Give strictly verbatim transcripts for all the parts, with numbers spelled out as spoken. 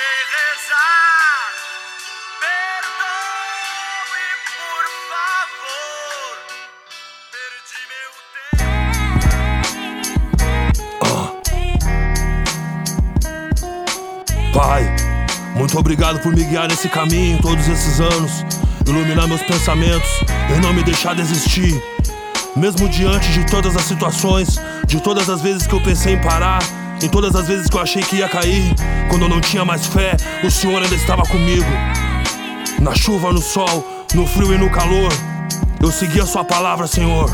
sei rezar. Perdoe, por favor. Perdi meu tempo. Ah. Pai, muito obrigado por me guiar nesse caminho todos esses anos, iluminar meus pensamentos e não me deixar desistir. Mesmo diante de todas as situações, de todas as vezes que eu pensei em parar, em todas as vezes que eu achei que ia cair, quando eu não tinha mais fé, o Senhor ainda estava comigo. Na chuva, no sol, no frio e no calor, eu segui a sua palavra, Senhor.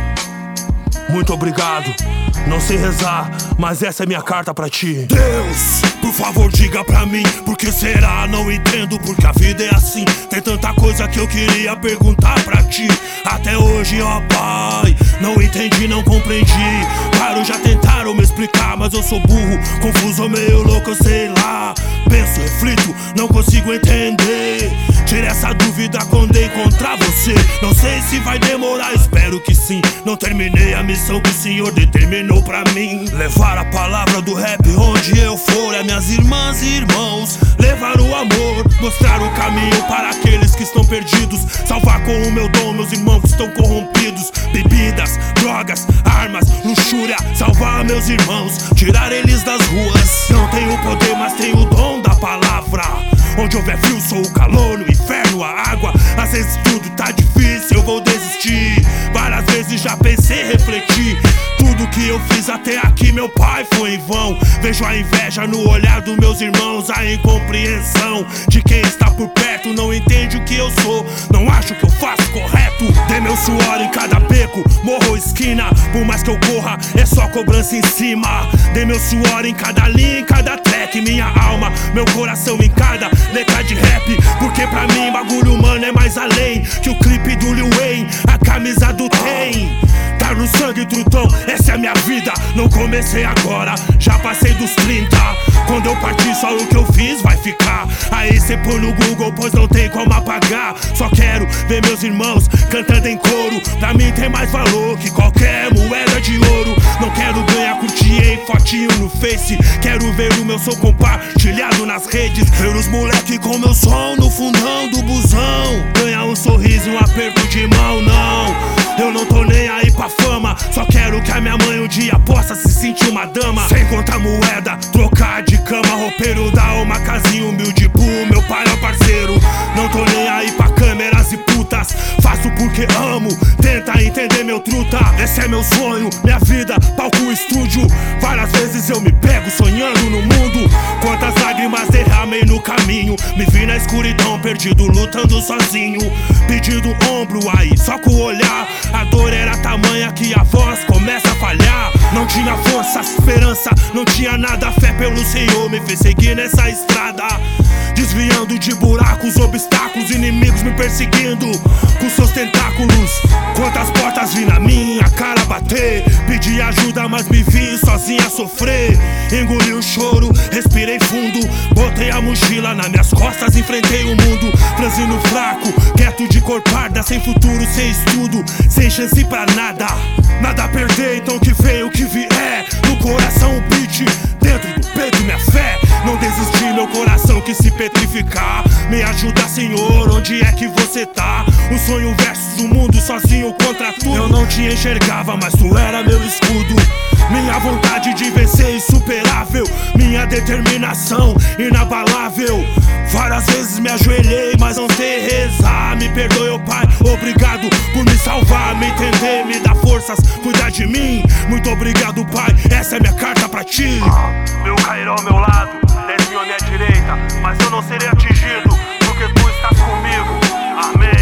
Muito obrigado. Não sei rezar, mas essa é minha carta pra ti. Deus, por favor diga pra mim, por que será? Não entendo, porque a vida é assim. Tem tanta coisa que eu queria perguntar pra ti. Até hoje, ó Pai, não entendi, não compreendi. Claro, já tentaram me explicar, mas eu sou burro, confuso, meio louco, eu sei lá. Penso, reflito, não consigo entender. Tira essa dúvida quando encontrar você. Não sei se vai demorar, espero que sim. Não terminei a missão que o Senhor determinou pra mim. Levar a palavra do rap onde eu for. É minhas irmãs e irmãos levar o amor, mostrar o caminho para aqueles que estão perdidos. Salvar com o meu dom meus irmãos que estão corrompidos. Bebidas, drogas, armas, luxúria. Salvar meus irmãos, tirar eles das ruas. Não tenho poder, mas tenho o dom da palavra. Onde houver frio, sou o calor, no inferno a água. Às vezes tudo tá difícil, eu vou desistir. Várias vezes já pensei, refleti. Tudo que eu fiz até aqui, meu pai, foi em vão. Vejo a inveja no olhar dos meus irmãos, a incompreensão de quem está por perto. Não entende o que eu sou, não acho que eu faço correto. Dei meu suor em cada beco, morro esquina. Por mais que eu corra, é só cobrança em cima. Dei meu suor em cada linha, em cada track. Minha alma, meu coração em cada letra de rap. Porque pra mim bagulho humano é mais além que o clipe do Lil Wayne, a camisa do Tem. Tá no sangue, trutão, essa é a minha vida. Não comecei agora, já passei dos trinta. Quando eu partir, só o que eu fiz vai ficar. Aí cê põe no Google, pois não tem como apagar. Só quero ver meus irmãos cantando em coro. Pra mim tem mais valor que qualquer moeda de ouro. Não quero ganhar curtir em fotinho no Face. Quero ver o meu som compartilhado nas redes. Ver os moleque com meu som no fundão do busão. Ganhar um sorriso, um aperto de mão, não. Eu não tô nem aí pra fama, só quero que a minha mãe um dia possa se sentir uma dama. Sem contar moeda, trocar de cama, roupeiro, dar uma casinha humilde pro meu pai é parceiro. Não tô nem aí pra câmeras e putas, faço porque amo, tenta entender meu truta. Esse é meu sonho, minha vida, palco, estúdio. Várias vezes eu me pego sonhando no mundo. Quantas lágrimas derramei no caminho. Me vi na escuridão, perdido, lutando sozinho. Pedindo ombro aí, só com o olhar. A dor era tamanha que a voz começa a falhar. Não tinha força, esperança, não tinha nada. Fé pelo Senhor me fez seguir nessa estrada. Desviando de buracos, obstáculos, inimigos me perseguindo com seus tentáculos. Quantas portas vi na minha cara bater. Pedi ajuda, mas me vi sozinha a sofrer. Engoli o choro, respirei fundo. Botei a mochila nas minhas costas, enfrentei o mundo. Franzino fraco, quieto de cor parda. Sem futuro, sem estudo, sem chance pra nada. Nada a perder, então que vem o que vier. No coração o beat, dentro do peito minha fé. Não desisti, meu coração que se petrificar. Me ajuda, Senhor, onde é que você tá? O sonho versus o mundo, sozinho contra tudo. Eu não te enxergava, mas tu era meu escudo. Minha vontade de vencer insuperável. Minha determinação inabalável. Várias vezes me ajoelhei, mas não sei rezar. Me perdoe, ó Pai, obrigado por me salvar. Me entender, me dar forças, cuidar de mim. Muito obrigado, Pai, essa é minha carta pra ti. Ah, mil cairão ao meu lado, dez mil à minha direita, mas eu não serei atingido, porque tu estás comigo. Amém.